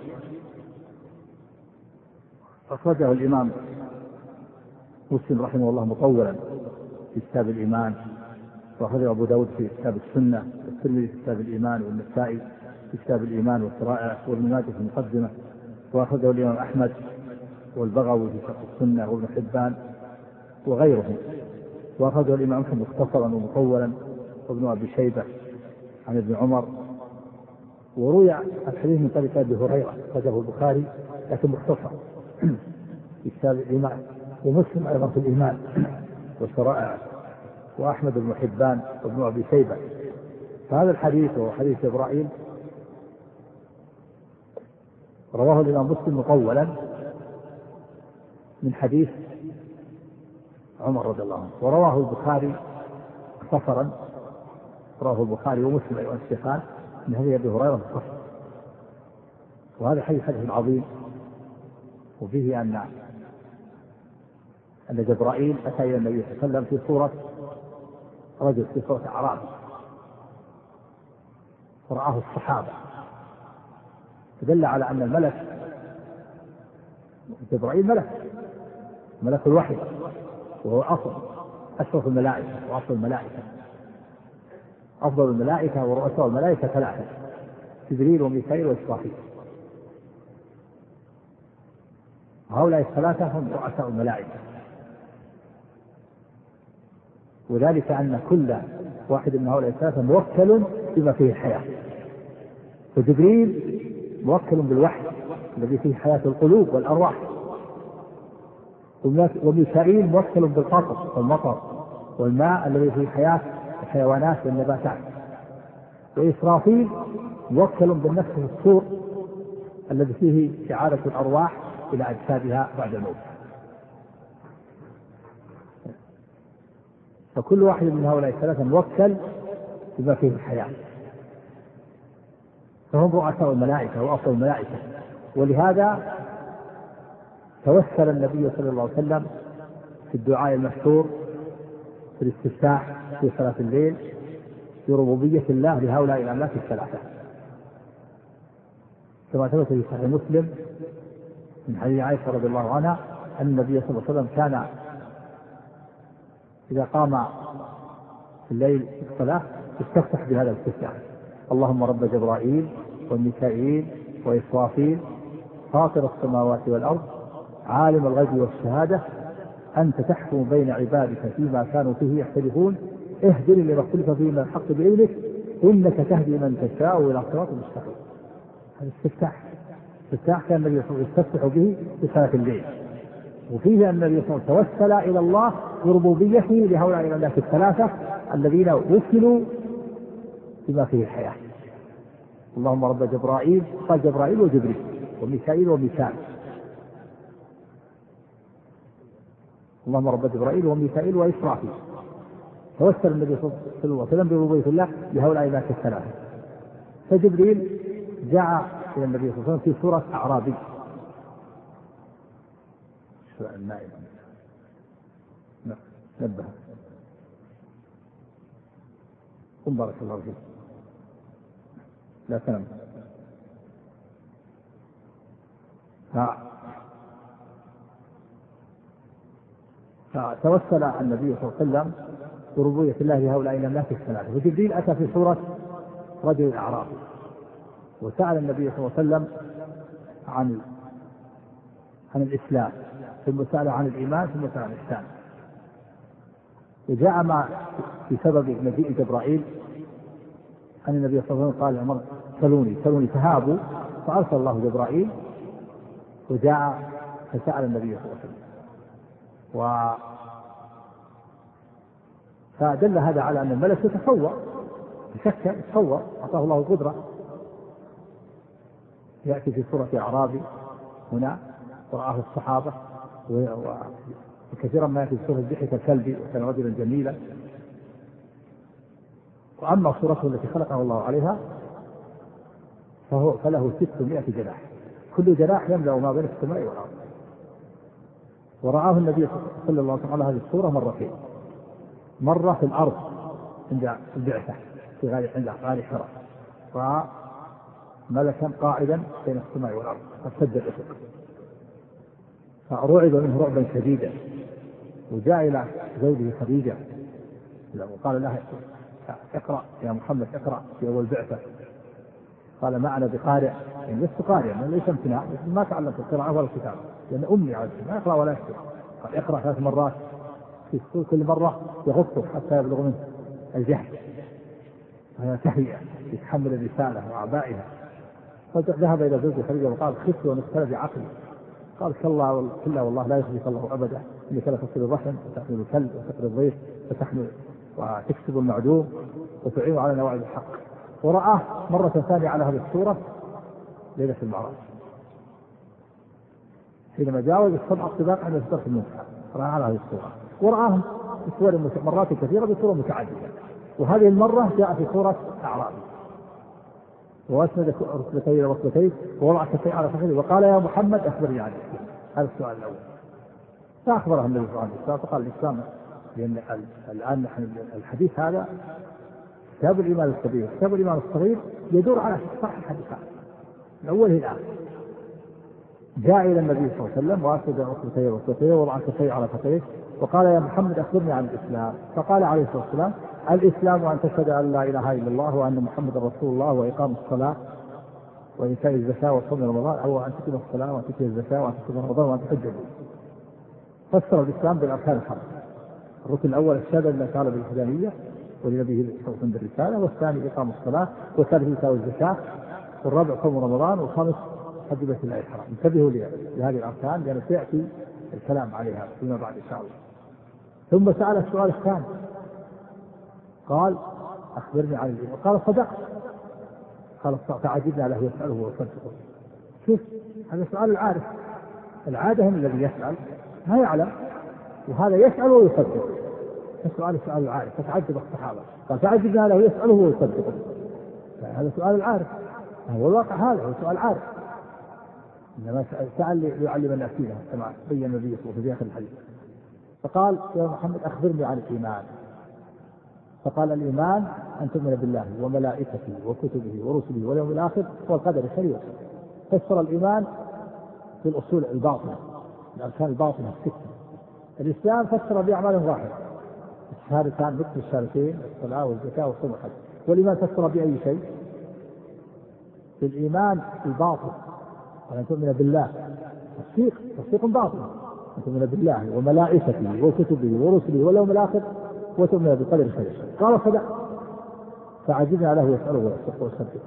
أخرجه الإمام مسلم رحمه الله مطولا في كتاب الإيمان، وأخرجه أبو داود في كتاب السنة، والترمذي في كتاب الإيمان، والنسائي في كتاب الإيمان والشرائع، وابن ماجه في المقدمة، وأخرجه الإمام أحمد والبغوي في شرح السنة، وابن حبان وغيرهم، وأخرجه الإمام أحمد مختصرا ومطولا، وابن أبي شيبة عن ابن عمر. وروي الحديث من طريق أبي هريرة أخرجه البخاري لكن مختصر في كتاب الإيمان، ومسلم أيضا في الإيمان والشرائع، وأحمد بن حبان وابن أبي شيبة. فهذا الحديث هو حديث جبرائيل رواه الإمام مسلم مطولا من حديث عمر رضي الله عنه، ورواه البخاري مختصرا، رواه البخاري ومسلم أيضا الشيخان من حديث أبي هريرة مختصر. وهذا حديث حديث عظيم، وفيه أن أن جبرائيل أتى إلى النبي صلى الله عليه وسلم في صورة رجل، في صورة أعرابي، فرآه الصحابة، فدل على أن الملك جبرائيل ملك ملك الوحي، وهو أصل أشرف الملائكة وأصل الملائكة، أفضل الملائكة ورؤساء الملائكة ثلاثة: جبريل وميكائيل وإسرافيل. هؤلاء الثلاثة هم رؤساء الملائكة، وذلك أن كل واحد من هؤلاء الثلاثة موكل بما فيه الحياة. فجبريل موكل بالوحي الذي فيه حياة القلوب والأرواح، وميكائيل موكل بالقطر والمطر والماء الذي فيه حياة الحيوانات والنباتات، وإسرافيل موكل بالنفس الصور الذي فيه إعادة الأرواح إلى أجسادها بعد الموت. فكل واحد من هؤلاء الثلاثة موكل بما فيه الحياة، فهم رؤساء الملائكة وأفضل الملائكة. ولهذا توسل النبي صلى الله عليه وسلم في الدعاء المشهور في الاستفتاح في صلاة الليل بربوبية الله لهؤلاء الأملاك الثلاثة، كما ثبت في صحيح مسلم من حديث عائشة رضي الله عنها أن النبي صلى الله عليه وسلم كان إذا قام في الليل في الصلاة تستفتح بهذا الاستفتاح: اللهم رب جبرائيل وميكائيل وإسرافيل فاطر السماوات والأرض عالم الغيب والشهادة أنت تحكم بين عبادك فيما كانوا فيه يختلفون اهدني لما اختلف فيه من الحق بإذنك إنك تهدي من تشاء إلى صراط مستقيم. هذا استفتاح استفتاح كان النبي صلى الله عليه وسلم يستفتح به في صلاة الليل، وفيه أن النبي صلى الله عليه وسلم توسل إلى الله بربوبيته لهؤلاء الناس الثلاثة الذين وكلوا بما فيه الحياة. اللهم رب جبرائيل، قال جبرائيل وجبريل وميكائيل وميكائيل. اللهم رب جبرائيل وميكائيل وإسرافيل. توسل النبي صلى الله عليه وسلم بربوبية الله لهؤلاء الناس الثلاثة. فجبريل جاء إلى النبي صلى الله عليه وسلم في سورة أعرابي. النائب نبه قم بارك الله فيك لا تنم. فتوسل النبي صلى الله عليه وسلم بربوبية الله لهؤلاء الناس الثلاثة. وجبريل أتى في سورة رجل الأعرابي وسأل النبي صلى الله عليه وسلم عن عن الإسلام، ثم سأل عن الإيمان، ثم سأل عن الإحسان. وجاء مع بسبب مجيء جبرائيل أن النبي صلى الله عليه وسلم قال عمر سلوني سلوني فهابوا، فأرسل الله جبرائيل وجاء فسأل النبي صلى الله عليه وسلم. و فدل هذا على أن الملك يتصور بشك يتصور أعطاه الله القدرة. يأتي في سورة أعرابي هنا ورآه الصحابة، وكثيرا ما يأتي في سورة ضحك الكلبي وكان رجلا جميلا. وأما صورته التي خلقه الله عليها فهو فله ستمائة جناح، كل جناح يملأ ما بين السماء والأرض. ورآه النبي صلى الله عليه وسلم على هذه الصورة مرتين، مرة في الأرض عند البعثة في غار عند غار حراء، رأى ملكا قاعدا بين السماء والأرض قد سد الأفق، فرعب منه رعبا شديدا. وجاء إلى زوجه خديجة وقال لها اقرأ يا محمد اقرأ في أول بعثة. قال ما أنا بقارئ، يعني لست قارئا، أنا ليس امتناع، ما تعلمت القراءة ولا الكتابة لأن أمي عزيز ما يقرأ ولا يكتب. قال اقرأ ثلاث مرات في كل مرة يغطه حتى يبلغ منه الجهل. هذا تهيئة يتحمل الرسالة وأعبائها. فذهب إلى زوجه خديجة وقال خفت ونختل بعقلي. قال كلا كلا والله لا يخلف الله أبدا، إنك لا تصل الرحم وتحمل الكلب وتقري الضيف وتحمل وتكسب المعدوم وتعين على نواعي الحق. ورآه مرة ثانية على هذه الصورة ليلة المعراج حينما جاوز السبع الطباق عند سدرة المنتهى، رأى على هذه الصورة. ورآهم بصور مرات كثيرة بصورة متعددة، وهذه المرة جاء في صورة أعرابي وأسند ركبتيه إلى ركبتيه ووضع كفيه على فخذه وقال يا محمد أخبرني عن الإسلام. هذا السؤال الأول. فأخبره النبي صلى الله عليه وسلم فقال الإسلام، لأن الآن نحن الحديث هذا كتاب الإيمان الكبير كتاب الإيمان الصغير يدور على صح الحديث من أوله الآن. جاء إلى النبي صلى الله عليه وسلم وأسند ركبتيه وركبتيه ووضع كفيه على فخذه وقال يا محمد أخبرني عن الإسلام. فقال عليه الصلاة والسلام الإسلام أن تشهد أن لا إله إلا الله وأن محمد رسول الله وإقام الصلاة وإيتاء الزكاة وصوم رمضان، أو أن تقيم الصلاة وأن تؤتي الزكاة وأن تصوم رمضان وأن تحج البيت. فسر الإسلام بالأركان الخمسة. الركن الأول الشهادة لله تعالى بالوحدانية ولنبيه صلى الله عليه وسلم بالرسالة، والثاني إقام الصلاة، والثالث إيتاء الزكاة، والرابع صوم رمضان، والخامس حج بيت الله الحرام. انتبهوا لهذه الأركان لأن سيأتي الكلام عليها فيما بعد إن شاء الله. ثم سأل السؤال الثاني قال أخبرني عن الإيمان. قال صدقت. قال فعجبنا له يسأله ويصدقه. شوف هذا سؤال العارف، العادة هم الذي يسأل ما يعلم، وهذا يسأل ويصدق. السؤال سؤال العارف فتعجب الصحابة. قال فعجبنا له يسأله ويصدقه. هذا سؤال العارف، هو الواقع هذا هو سؤال عارف، إنما سأل ليعلم الناس فيها كما بين النبي صلى الله عليه وسلم في آخر الحديث. فقال يا محمد أخبرني عن الإيمان. فقال الإيمان أن تؤمن بالله وملائكته وكتبه ورسله واليوم الآخر والقدر خيره. فسر الإيمان في الأصول الباطنة، الأركان الباطنة الستة. الإسلام فسر بأعمال ظاهرة، شهادتان مثل الشهادتين الصلاة والزكاة والصوم والحج. والإيمان تفسر بأي شيء؟ بالإيمان الباطن، وأن تؤمن بالله تصديق تصديق باطن، أن تؤمن بالله وملائكته وكتبه ورسله واليوم الآخر وتؤمن بقدر خير. قال صدق، فعجبنا له يسأله ويصدق ويصدق.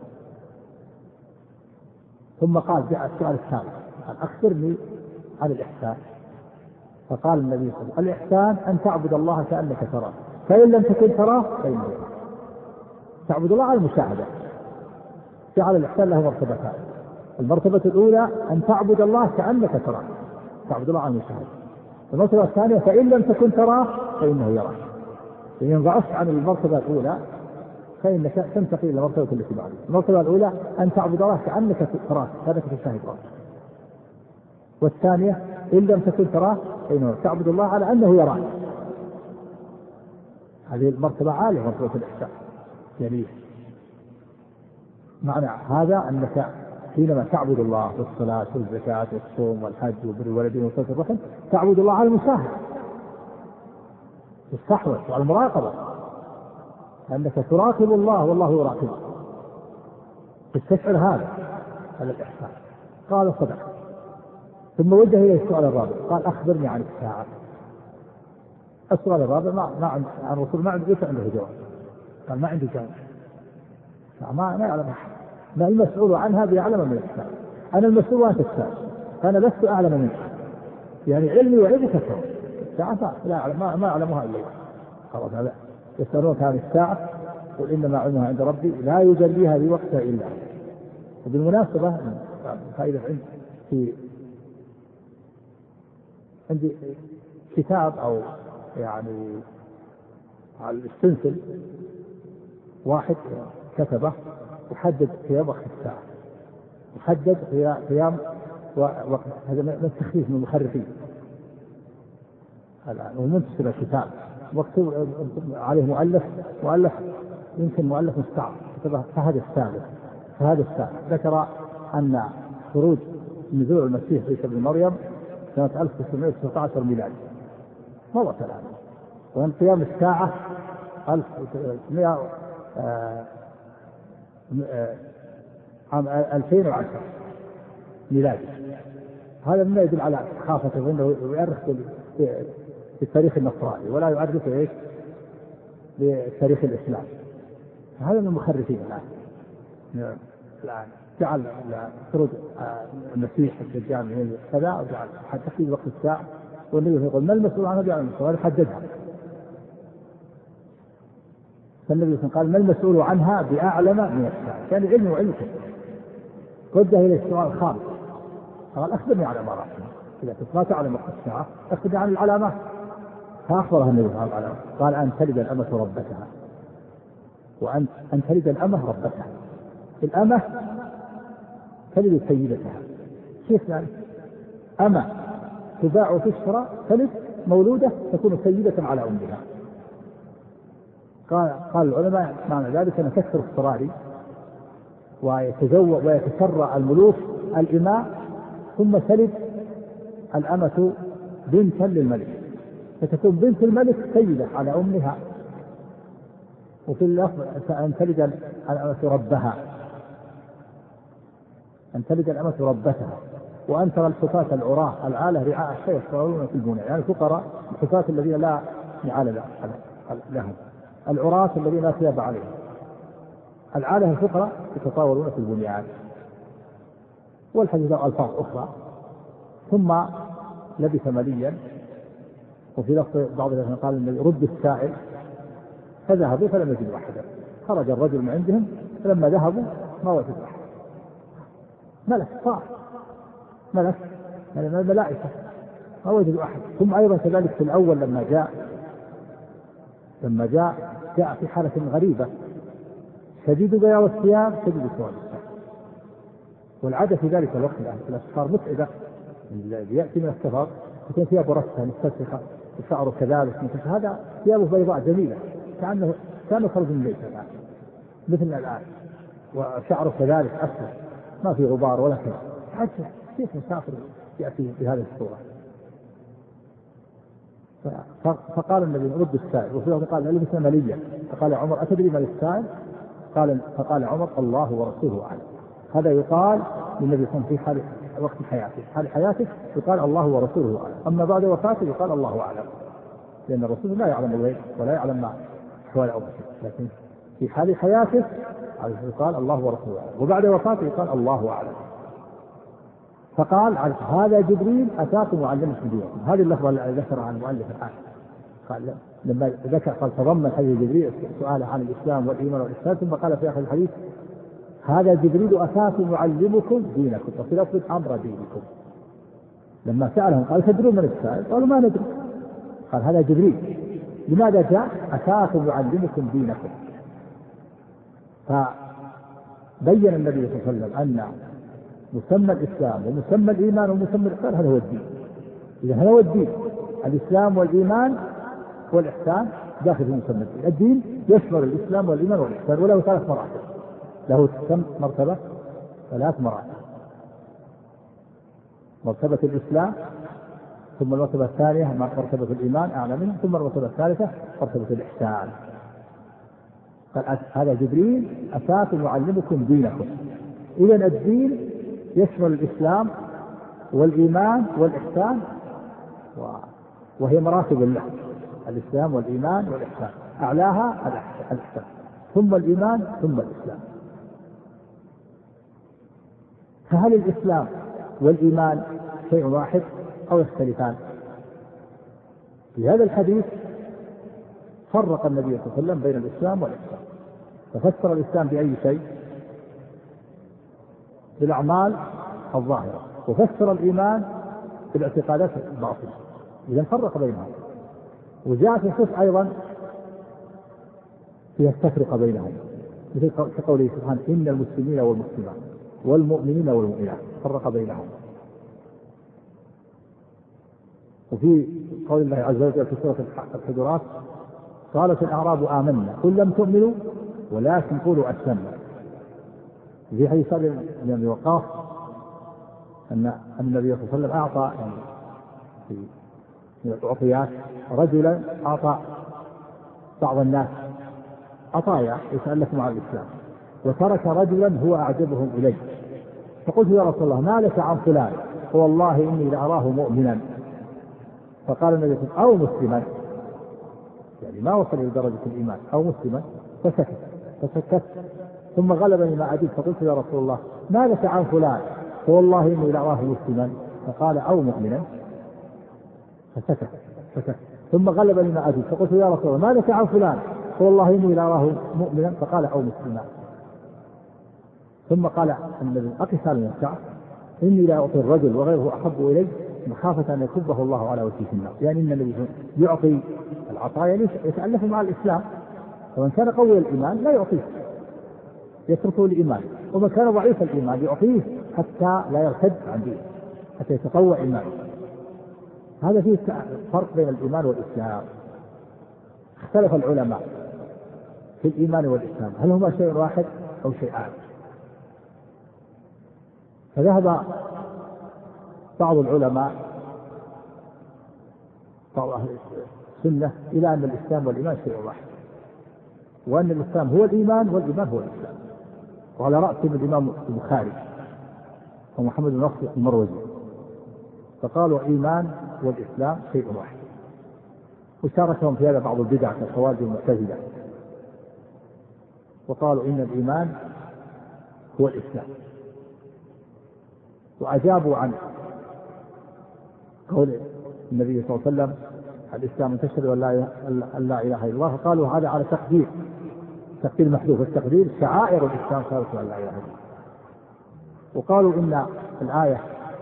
ثم قال جاء السؤال الثالث قال أخبرني عن الإحسان. فقال النبي صلى الله عليه وسلم الإحسان أن تعبد الله كأنك تراه فإن لم تكن تراه فإنه يراك. تعبد الله على المشاهدة. جعل الإحسان له مرتبتان. المرتبة الأولى أن تعبد الله كأنك تراه، تعبد الله على المشاهدة. المرتبة الثانية فإن لم تكن تراه فإنه يراك. إن ضعفت عن المرتبة الأولى فإنك تنتقل إلى المرتبة التي بعدها. المرتبة الأولى أن تعبد الله كأنك تراه كأنك تشاهد رأسه. والثانية إن لم تكن تراه فإنه تعبد الله على أنه يراك. هذه المرتبة عالية، مرتبة الإحسان جليل. معنى هذا أنك حينما تعبد الله بالصلاة والزكاة والصوم والحج وبر الوالدين وصلة الرحم تعبد الله على المشاهدة والصحوة وعلى المراقبة، أنك تراقب الله والله يراقبك. تستشعر هذا هذا الإحسان. قال صدق. ثم وجه إليه السؤال الرابع قال أخبرني عن الساعة. السؤال الرابع ما ما عن الرسول ما عنده عنده جواب. قال ما عندي جواب. ما ما يعلم أحد. ما المسؤول عنها بأعلم من الساعة. أنا المسؤول وأنت الساعة. فأنا لست أعلم منك. يعني علمي وعلمك سواء. الساعة لا أعلم ما ما أعلمها إلا الله. خلاص هذا. يسألونك عن الساعة قل إنما علمها عند ربي لا يجليها لوقتها إلا هو. وبالمناسبة فائدة عندي في عندي كتاب أو يعني على السنسل واحد كتبه يحدد قيام وقت الساعة، يحدد قيام وقت. هذا من التخفيف من المخرفين الآن ومنتشر الكتاب مكتوب عليه مؤلف مؤلف يمكن مؤلف مستعار كتبه فهد السابق. فهد السابق ذكر أن خروج نزول المسيح عيسى ابن مريم سنة ألف وتسعمائة وتسعة عشر ميلادي مضت الآن، وأن قيام الساعة ألف وتسعمائة عام ألفين وعشرة ميلادي. هذا مما يدل على خافته وأنه يؤرخ بالتاريخ النصراني ولا يعرف ايش بتاريخ الاسلام. هذا من المخرفين الان. الان جعل خروج المسيح الدجال من كذا وجعل تحديد وقت الساعه والنبي يقول ما المسؤول عنها بأعلم من الساعة حددها. فالنبي قال ما المسؤول عنها بأعلم من الساعة. كان علم وعلمك. وجه الى السؤال الخامس قال أخبرني عن أماراتها. إذا كنت ما تعلم وقت الساعة أخبرني عن العلامات. فأخبرها النبي عن العلامات قال أن تلد الأمة ربتها وأن أن تلد الأمة ربتها. الأمة تلد سيدتها. كيف يعني؟ أمة تباع في الشراء تلد مولودة تكون سيدة على أمها. قال قال العلماء معنى ذلك أن كثر الصراري ويتزوج ويتسرى الملوك الإماء ثم تلد الأمة بنتا للملك فتكون بنت الملك سيدة على أمها. وفي اللفظ أن تلد الأمة ربها أن تلد الأمة ربتها. وأن ترى الحفاة العراة العالة رعاء الشيء يصورون في البناء يعني الفقراء الحفاة الذين لا نعال لهم العراة الذين لا ثياب عليهم العالة الفقراء يتطاولون في البنيان. والحديث له ألفاظ أخرى. ثم لبث مليا. وفي لفظ بعض الناس قال النبي رد السائل فذهبوا فلم يجدوا أحدا. خرج الرجل من عندهم فلما ذهبوا ما وجدوا أحد. ملك صار ملك من الملائكة ما وجدوا أحد. ثم أيضا كذلك في الأول لما جاء لما جاء جاء في حالة غريبة شديد بياض الثياب شديد سواد الثياب. والعادة في ذلك الوقت الأسفار متعبة الذي يأتي من السفر يكون ثيابه رثة مستسخة وشعره كذلك مثل هذا ثيابه بيضاء جميلة كأنه كأنه خرج من بيت الآن مثل الآن وشعره كذلك أسود ما في غبار ولا كذا. عجب كيف مسافر يأتي بهذه الصورة. فقال النبي رد السائل، وفي يوم قال لبس مليا، فقال عمر أتدري من السائل؟ قال فقال عمر الله ورسوله أعلم. هذا يقال للنبي صلى الله عليه وسلم في حال وقت حياته، حال حياته يقال الله ورسوله أعلم، أما بعد وفاته يقال الله أعلم، لأن الرسول لا يعلم الغيب ولا يعلم ما أحوال أمته، لكن في حال حياته يقال الله ورسوله أعلم، وبعد وفاته يقال الله أعلم. فقال هذا جبريل أتاكم وعلمكم دينكم. هذه اللفظة اللي ذكرها عن المؤلف الآن، قال لما ذكر قال تضمن حديث جبريل سؤاله عن الإسلام والإيمان والإحسان، ثم قال في آخر الحديث هذا جبريل أتاكم وعلمكم دينكم، وفي لفظ أمر دينكم. لما سألهم قال تدرون من السائل؟ قالوا ما ندري. قال هذا جبريل. لماذا جاء؟ أتاكم وعلمكم دينكم. فبين النبي صلى الله عليه وسلم أن مسمى الإسلام ومسمى الإيمان ومسمى الإحسان هذا هو الدين. إذا هذا هو الدين، الإسلام والإيمان والإحسان داخل في مسمى الدين. الدين يشمل الإسلام والإيمان والإحسان، وله ثلاث مراتب، له كم مرتبة؟ ثلاث مراتب: مرتبة الإسلام، ثم المرتبة الثانية مرتبة الإيمان أعلى منه، ثم المرتبة الثالثة مرتبة الإحسان. قال هذا جبريل أتاكم وعلمكم دينكم. إذن الدين يشمل الإسلام والإيمان والإحسان، وهي مراتب له: الإسلام والإيمان والإحسان، أعلاها الإحسان، ثم الإيمان ثم الإسلام. فهل الإسلام والإيمان شيء واحد أو يختلفان؟ في هذا الحديث فرق النبي صلى الله عليه وسلم بين الإسلام والإحسان، ففسر الإسلام بأي شيء؟ بالأعمال الظاهرة، وفسر الإيمان بالاعتقادات الباطنة. إذا فرق بينهم. وجاء في الخص أيضا فيها التفرقة بينهم، مثل كقوله سبحانه إن المسلمين والمسلمات والمؤمنين والمؤمنات، فرق بينهم. وفي قول الله عز وجل في سورة الحجرات قالت الأعراب آمنا قل لم تؤمنوا ولكن قولوا أسلمنا. في حديث سعد بن أبي وقاص أن النبي صلى الله عليه وسلم أعطى يعني في من العطيات رجلا أعطى بعض الناس عطايا يتألفوا مع الإسلام، وترك رجلا هو أعجبهم إليه، فقلت يا رسول الله ما لك عن فلان؟ فوالله إني لأراه مؤمنا. فقال النبي صلى الله عليه وسلم أو مسلما، يعني ما وصل إلى درجة الإيمان، أو مسلما، فسكت فسكت ثم غلبني ما أجد، فقلت يا رسول الله ما لك عن فلان؟ فوالله إني لأراه مسلما. فقال أو مؤمنا، فسكت فسكت ثم غلبني ما أجد، فقلت يا رسول الله ما لك عن فلان؟ فوالله إني لأراه مؤمنا. فقال أو مسلما. ثم قال النبي أقس على الشعب إني لا أعطي الرجل وغيره أحب إلي مخافة أن يكبه الله على وجهه في النار. يعني إن النبي يعطي العطايا يتألف مع الإسلام، فمن كان قوي الإيمان لا يعطيه، يتركه الإيمان، ومن كان ضعيف الإيمان يعطيه حتى لا يرتد عن دينه، حتى يتقوى إيمانه. هذا فيه فرق بين الإيمان والإسلام. اختلف العلماء في الإيمان والإسلام، هل هما شيء واحد أو شيئان؟ فذهب بعض العلماء بعض أهل السنة إلى أن الإسلام والإيمان شيء واحد، وأن الإسلام هو الإيمان والإيمان هو الإسلام. وعلى رأسهم الإمام البخاري ومحمد بن نصر المروزي، فقالوا الإيمان والإسلام شيء واحد. وشاركهم في هذا بعض البدع كالخوارج والمعتزلة، وقالوا إن الإيمان هو الإسلام، وأجابوا عن قول النبي صلى الله عليه وسلم الإسلام أن تشهد أن لا إله إلا الله، فقالوا هذا على تقدير تقدير محذوف، التقدير شعائر الإسلام شهادة أن لا إله إلا الله. وقالوا إن الآية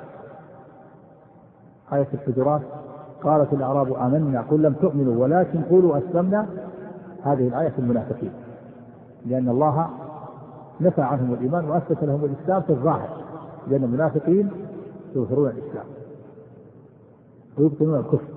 آية الحجرات قالت الأعراب آمنا قل لم تؤمنوا ولكن قولوا أسلمنا، هذه الآية في المنافقين، لأن الله نفى عنهم الإيمان وأثبت لهم الإسلام في الظاهر، لأن المنافقين يظهرون الإسلام ويبطنون الكفر.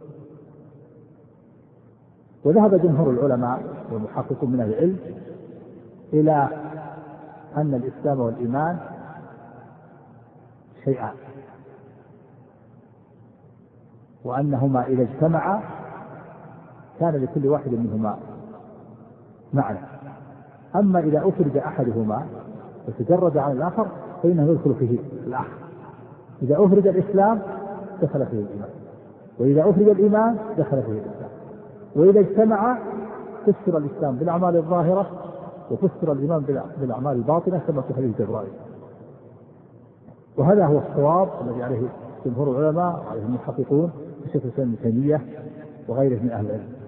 وذهب جمهور العلماء والمحققون من أهل العلم إلى أن الإسلام والإيمان شيئان، وأنهما إذا اجتمعا كان لكل واحد منهما معنى. أما إذا أفرد أحدهما وتجرد عن الآخر فإنه يدخل فيه الآخر. إذا أفرد الإسلام دخل فيه الإيمان، وإذا أفرد الإيمان دخل فيه الإسلام، وإذا اجتمع فسر الإسلام بالأعمال الظاهرة وفسر الإيمان بالأعمال الباطنة كما في حديث جبرائيل. وهذا هو الصواب الذي عليه جمهور العلماء وعليه المحققون كشيخ الإسلام ابن تيمية وغيره من أهل العلم.